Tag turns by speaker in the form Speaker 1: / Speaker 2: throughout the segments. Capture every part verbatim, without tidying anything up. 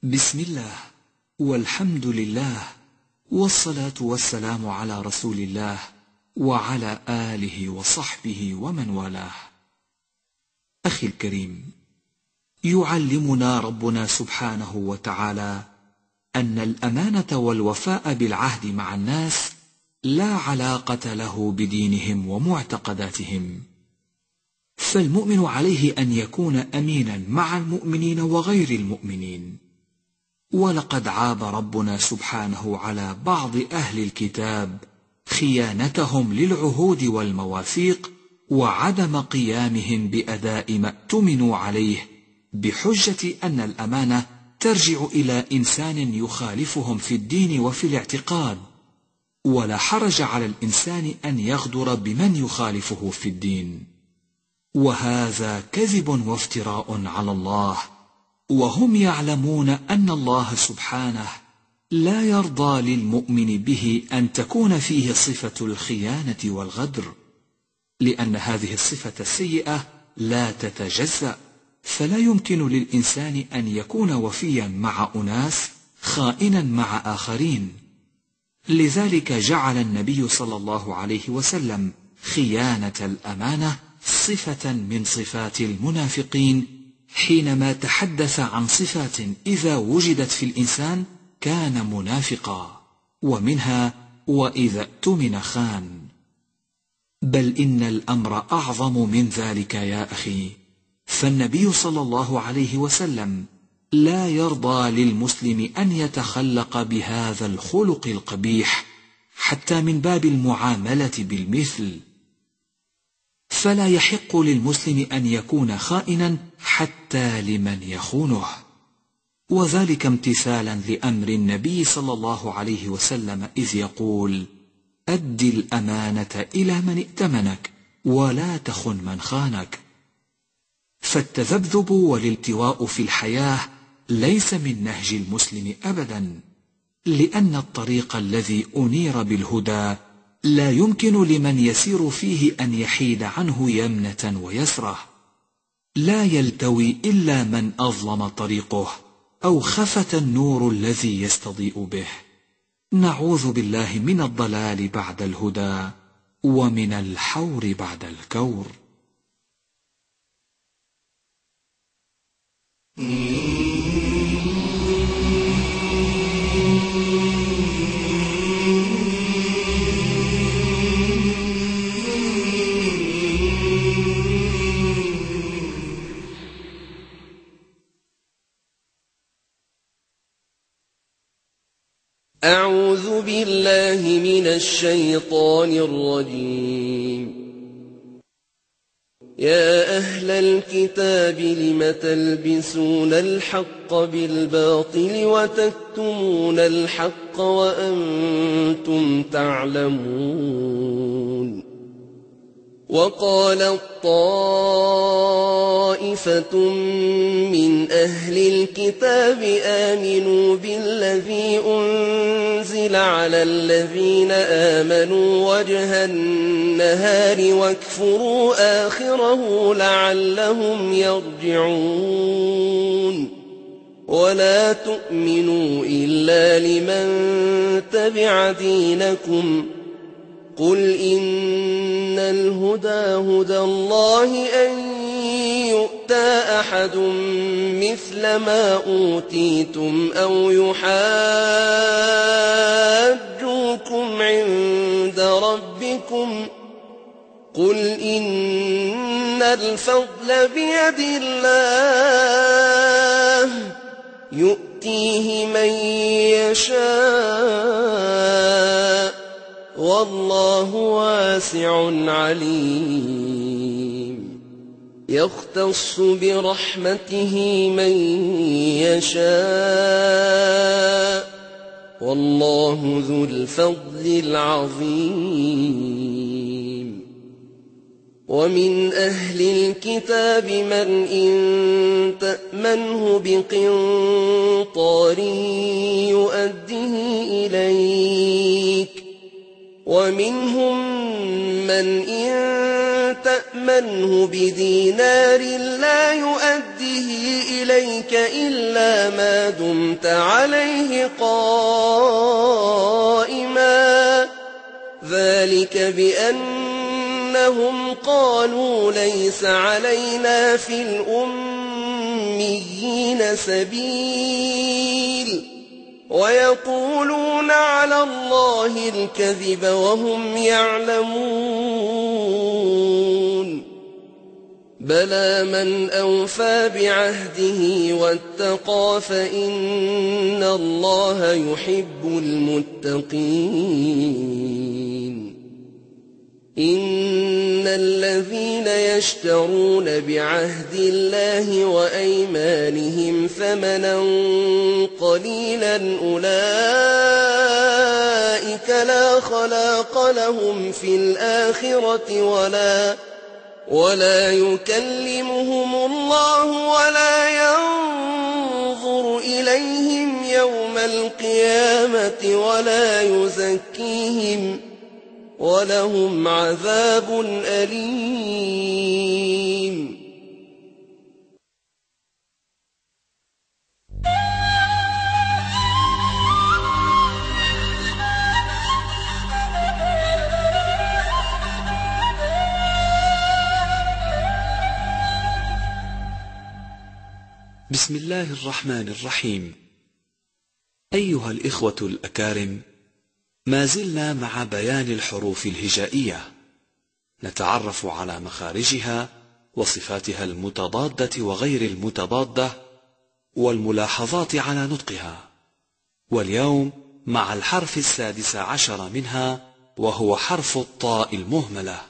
Speaker 1: بسم الله والحمد لله والصلاة والسلام على رسول الله وعلى آله وصحبه ومن والاه. أخي الكريم، يعلمنا ربنا سبحانه وتعالى أن الأمانة والوفاء بالعهد مع الناس لا علاقة له بدينهم ومعتقداتهم، فالمؤمن عليه أن يكون أمينا مع المؤمنين وغير المؤمنين. ولقد عاب ربنا سبحانه على بعض أهل الكتاب خيانتهم للعهود والمواثيق وعدم قيامهم بأداء ما اؤتمنوا عليه بحجة أن الأمانة ترجع إلى إنسان يخالفهم في الدين وفي الاعتقاد، ولا حرج على الإنسان أن يغدر بمن يخالفه في الدين، وهذا كذب وافتراء على الله، وهم يعلمون أن الله سبحانه لا يرضى للمؤمن به أن تكون فيه صفة الخيانة والغدر، لأن هذه الصفة السيئة لا تتجزأ، فلا يمكن للإنسان أن يكون وفيا مع أناس خائنا مع آخرين. لذلك جعل النبي صلى الله عليه وسلم خيانة الأمانة صفة من صفات المنافقين، حينما تحدث عن صفات إذا وجدت في الإنسان كان منافقا، ومنها وإذا اؤتمن خان. بل إن الأمر أعظم من ذلك يا أخي، فالنبي صلى الله عليه وسلم لا يرضى للمسلم أن يتخلق بهذا الخلق القبيح حتى من باب المعاملة بالمثل، فلا يحق للمسلم أن يكون خائنا حتى لمن يخونه، وذلك امتثالا لأمر النبي صلى الله عليه وسلم إذ يقول: أد الأمانة إلى من ائتمنك ولا تخن من خانك. فالتذبذب والالتواء في الحياة ليس من نهج المسلم أبدا، لأن الطريق الذي أنير بالهدى لا يمكن لمن يسير فيه أن يحيد عنه يمنة ويسرة، لا يلتوي إلا من أظلم طريقه أو خفت النور الذي يستضيء به. نعوذ بالله من الضلال بعد الهدى ومن الحور بعد الكور.
Speaker 2: أعوذ بالله من الشيطان الرجيم. يا أهل الكتاب لم تلبسون الحق بالباطل وتكتمون الحق وأنتم تعلمون. وقالت طائفة من أهل الكتاب آمنوا بالذي أنزل على الذين آمنوا وجه النهار واكفروا آخره لعلهم يرجعون. ولا تؤمنوا إلا لمن تبع دينكم، قل إن الهدى هدى الله أن يؤتى أحد مثل ما أوتيتم أو يحاجوكم عند ربكم، قل إن الفضل بيد الله يؤتيه من يشاء والله واسع عليم. يختص برحمته من يشاء والله ذو الفضل العظيم. ومن أهل الكتاب من إن تأمنه بقنطار يؤده إليك، ومنهم من إن تأمنه بدينار لا يؤديه إليك إلا ما دمت عليه قائما ذلك بأنهم قالوا ليس علينا في الأميين سبيل ويقولون على الله الكذب وهم يعلمون بلى من أوفى بعهده واتقى فإن الله يحب المتقين إن الذين يشترون بعهد الله وأيمانهم ثمنا قليلا أولئك لا خلاق لهم في الآخرة ولا ولا يكلمهم الله ولا ينظر إليهم يوم القيامة ولا يزكيهم ولهم عذاب أليم.
Speaker 1: بسم الله الرحمن الرحيم. أيها الإخوة الأكارم، ما زلنا مع بيان الحروف الهجائية، نتعرف على مخارجها وصفاتها المتضادة وغير المتضادة والملاحظات على نطقها، واليوم مع الحرف السادس عشر منها وهو حرف الطاء المهملة.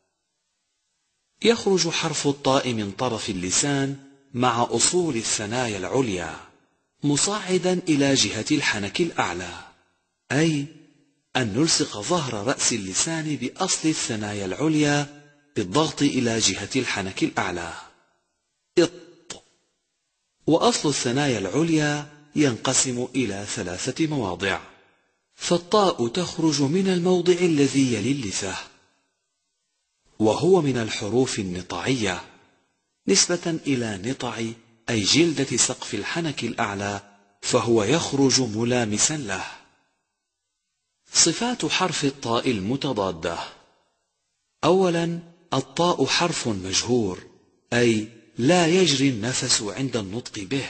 Speaker 1: يخرج حرف الطاء من طرف اللسان مع أصول الثنايا العليا مصعدا إلى جهة الحنك الأعلى، أي أن نلصق ظهر رأس اللسان بأصل الثنايا العليا بالضغط إلى جهة الحنك الأعلى. إط. وأصل الثنايا العليا ينقسم إلى ثلاثة مواضع، فالطاء تخرج من الموضع الذي يلي اللثة، وهو من الحروف النطعية نسبة إلى نطع أي جلدة سقف الحنك الأعلى، فهو يخرج ملامسا له. صفات حرف الطاء المتضادة: أولا، الطاء حرف مجهور، أي لا يجري النفس عند النطق به.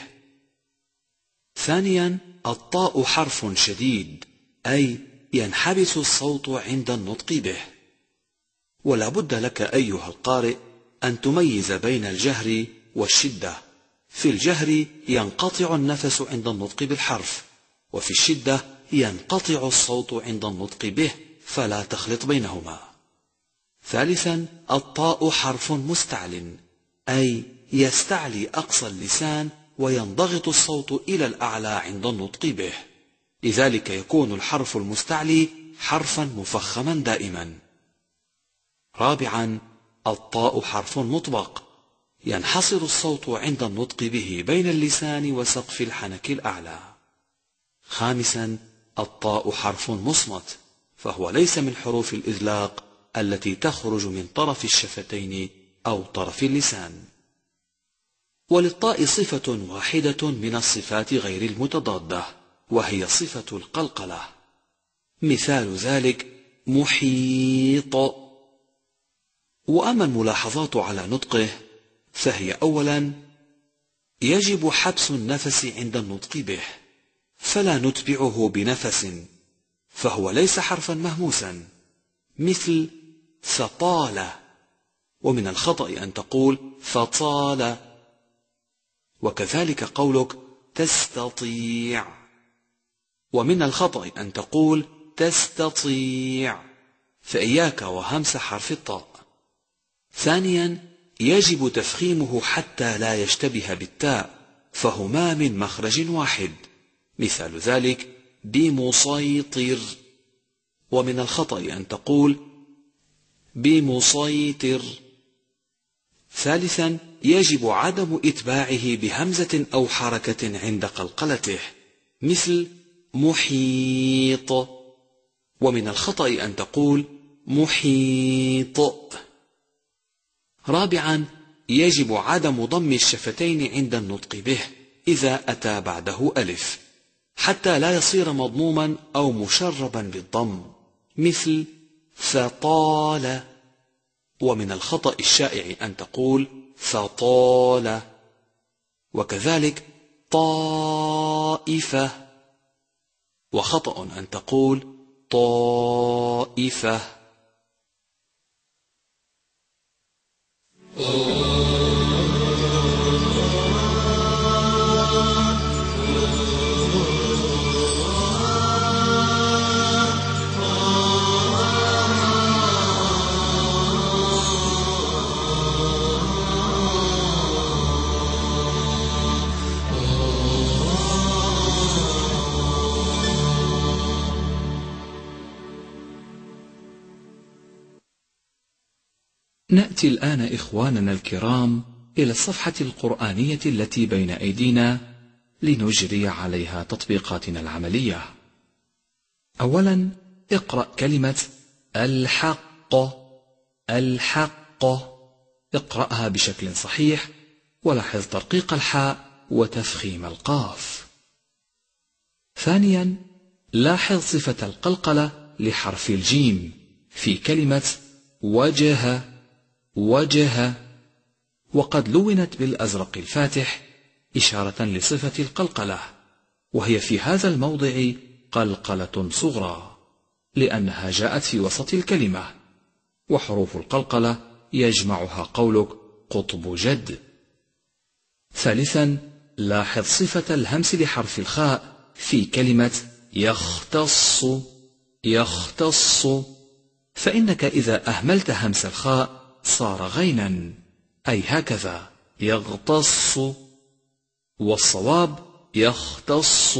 Speaker 1: ثانيا، الطاء حرف شديد، أي ينحبس الصوت عند النطق به. ولا بد لك أيها القارئ أن تميز بين الجهر والشدة. في الجهر ينقطع النفس عند النطق بالحرف، وفي الشدة ينقطع الصوت عند النطق به، فلا تخلط بينهما. ثالثا، الطاء حرف مستعل، أي يستعلي أقصى اللسان وينضغط الصوت إلى الأعلى عند النطق به، لذلك يكون الحرف المستعلي حرفا مفخما دائما. رابعا، الطاء حرف مطبق، ينحصر الصوت عند النطق به بين اللسان وسقف الحنك الأعلى. خامسا، الطاء حرف مصمت، فهو ليس من حروف الإذلاق التي تخرج من طرف الشفتين أو طرف اللسان. وللطاء صفة واحدة من الصفات غير المتضادة، وهي صفة القلقلة. مثال ذلك محيط. وأما الملاحظات على نطقه فهي: أولا، يجب حبس النفس عند النطق به، فلا نتبعه بنفس، فهو ليس حرفا مهموسا، مثل فطال. ومن الخطأ أن تقول فطال، وكذلك قولك تستطيع. ومن الخطأ أن تقول تستطيع، فإياك وهمس حرف الطاء. ثانيا، يجب تفخيمه حتى لا يشتبه بالتاء، فهما من مخرج واحد، مثال ذلك بمسيطر. ومن الخطأ أن تقول بمسيطر. ثالثا، يجب عدم إتباعه بهمزة أو حركة عند قلقلته، مثل محيط. ومن الخطأ أن تقول محيط.
Speaker 3: رابعا، يجب عدم ضم الشفتين عند النطق به إذا أتى بعده ألف، حتى لا يصير مضموما أو مشربا بالضم، مثل فطال. ومن الخطأ الشائع أن تقول فطال، وكذلك طائفة، وخطأ أن تقول طائفة.
Speaker 1: نأتي الآن إخواننا الكرام إلى الصفحة القرآنية التي بين أيدينا لنجري عليها تطبيقاتنا العملية. أولا، اقرأ كلمة الحق. الحق اقرأها بشكل صحيح، ولاحظ ترقيق الحاء وتفخيم القاف. ثانيا، لاحظ صفة القلقلة لحرف الجيم في كلمة وجه. وجه، وقد لونت بالأزرق الفاتح إشارة لصفة القلقلة، وهي في هذا الموضع قلقلة صغرى لأنها جاءت في وسط الكلمة، وحروف القلقلة يجمعها قولك قطب جد. ثالثا، لاحظ صفة الهمس لحرف الخاء في كلمة يختص. يختص، فإنك إذا أهملت همس الخاء صار غينا، أي هكذا يغتص، والصواب يختص.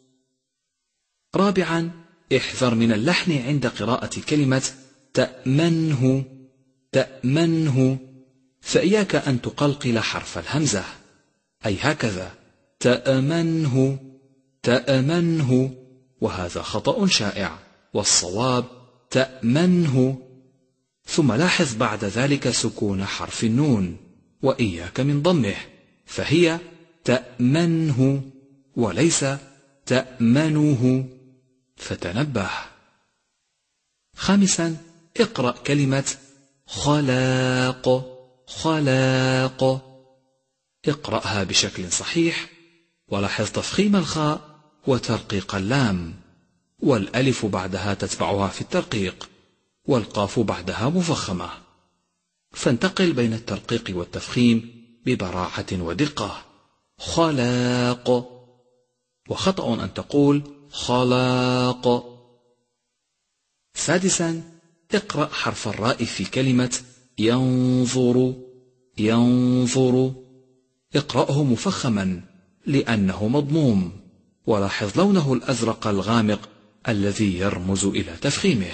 Speaker 1: رابعا، احذر من اللحن عند قراءة كلمة تأمنه. تأمنه، فإياك أن تقلقل حرف الهمزة، أي هكذا تأمنه. تأمنه، وهذا خطأ شائع، والصواب تأمنه. ثم لاحظ بعد ذلك سكون حرف النون، وإياك من ضمه، فهي تأمنه وليس تأمنه، فتنبه. خامسا، اقرأ كلمة خلاق. خلاق اقرأها بشكل صحيح، ولاحظ تفخيم الخاء وترقيق اللام، والألف بعدها تتبعها في الترقيق، والقاف بعدها مفخمة، فانتقل بين الترقيق والتفخيم ببراعة ودقة. خلاق، وخطأ أن تقول خلاق. سادسا، اقرأ حرف الراء في كلمة ينظر. ينظر اقرأه مفخما لأنه مضموم، ولاحظ لونه الأزرق الغامق الذي يرمز إلى تفخيمه.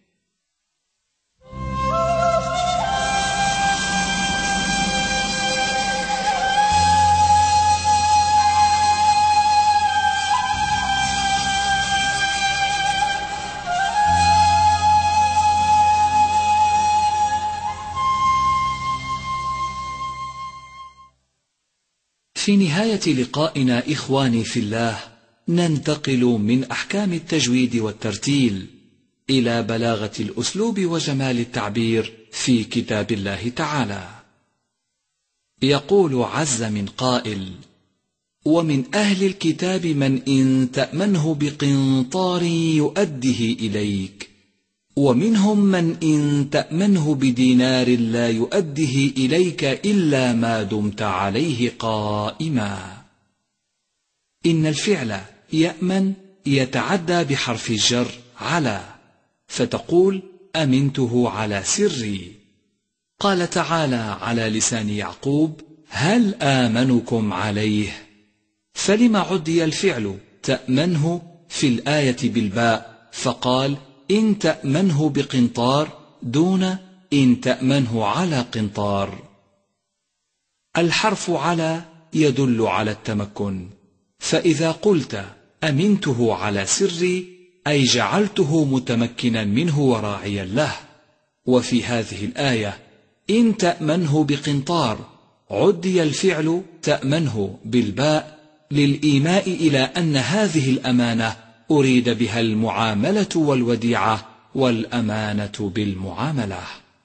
Speaker 1: في نهاية لقائنا إخواني في الله، ننتقل من أحكام التجويد والترتيل إلى بلاغة الأسلوب وجمال التعبير في كتاب الله تعالى. يقول عز من قائل: ومن أهل الكتاب من إن تأمنه بقنطار يؤده إليك، ومنهم من إن تأمنه بدينار لا يؤده إليك إلا ما دمت عليه قائما. إن الفعل يأمن يتعدى بحرف الجر على، فتقول أمنته على سري. قال تعالى على لسان يعقوب: هل آمنكم عليه؟ فلما عدي الفعل تأمنه في الآية بالباء فقال إن تأمنه بقنطار دون إن تأمنه على قنطار؟ الحرف على يدل على التمكن، فإذا قلت أمنته على سري أي جعلته متمكنا منه وراعيا له. وفي هذه الآية إن تأمنه بقنطار عدي الفعل تأمنه بالباء للإيماء إلى أن هذه الأمانة أريد بها المعاملة والوديعة والأمانة بالمعاملة.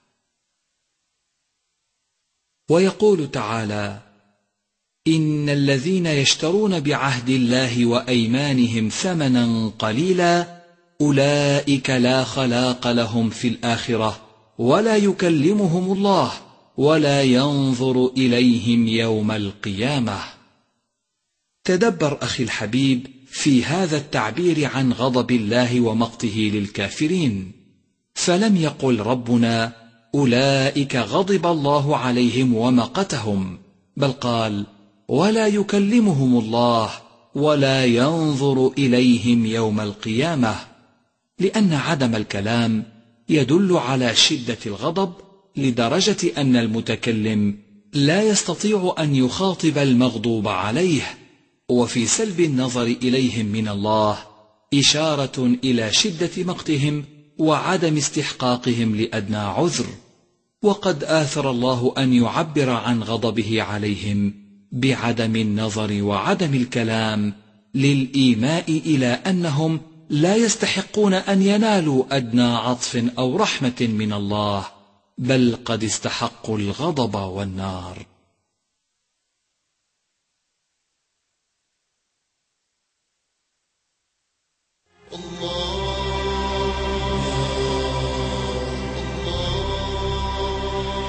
Speaker 1: ويقول تعالى: إن الذين يشترون بعهد الله وأيمانهم ثمنا قليلا أولئك لا خلاق لهم في الآخرة ولا يكلمهم الله ولا ينظر إليهم يوم القيامة. تدبر أخي الحبيب في هذا التعبير عن غضب الله ومقته للكافرين، فلم يقل ربنا أولئك غضب الله عليهم ومقتهم، بل قال: ولا يكلمهم الله ولا ينظر إليهم يوم القيامة، لأن عدم الكلام يدل على شدة الغضب لدرجة أن المتكلم لا يستطيع أن يخاطب المغضوب عليه، وفي سلب النظر إليهم من الله إشارة إلى شدة مقتهم وعدم استحقاقهم لأدنى عذر. وقد آثر الله أن يعبر عن غضبه عليهم بعدم النظر وعدم الكلام للإيماء إلى أنهم لا يستحقون أن ينالوا أدنى عطف أو رحمة من الله، بل قد استحقوا الغضب والنار.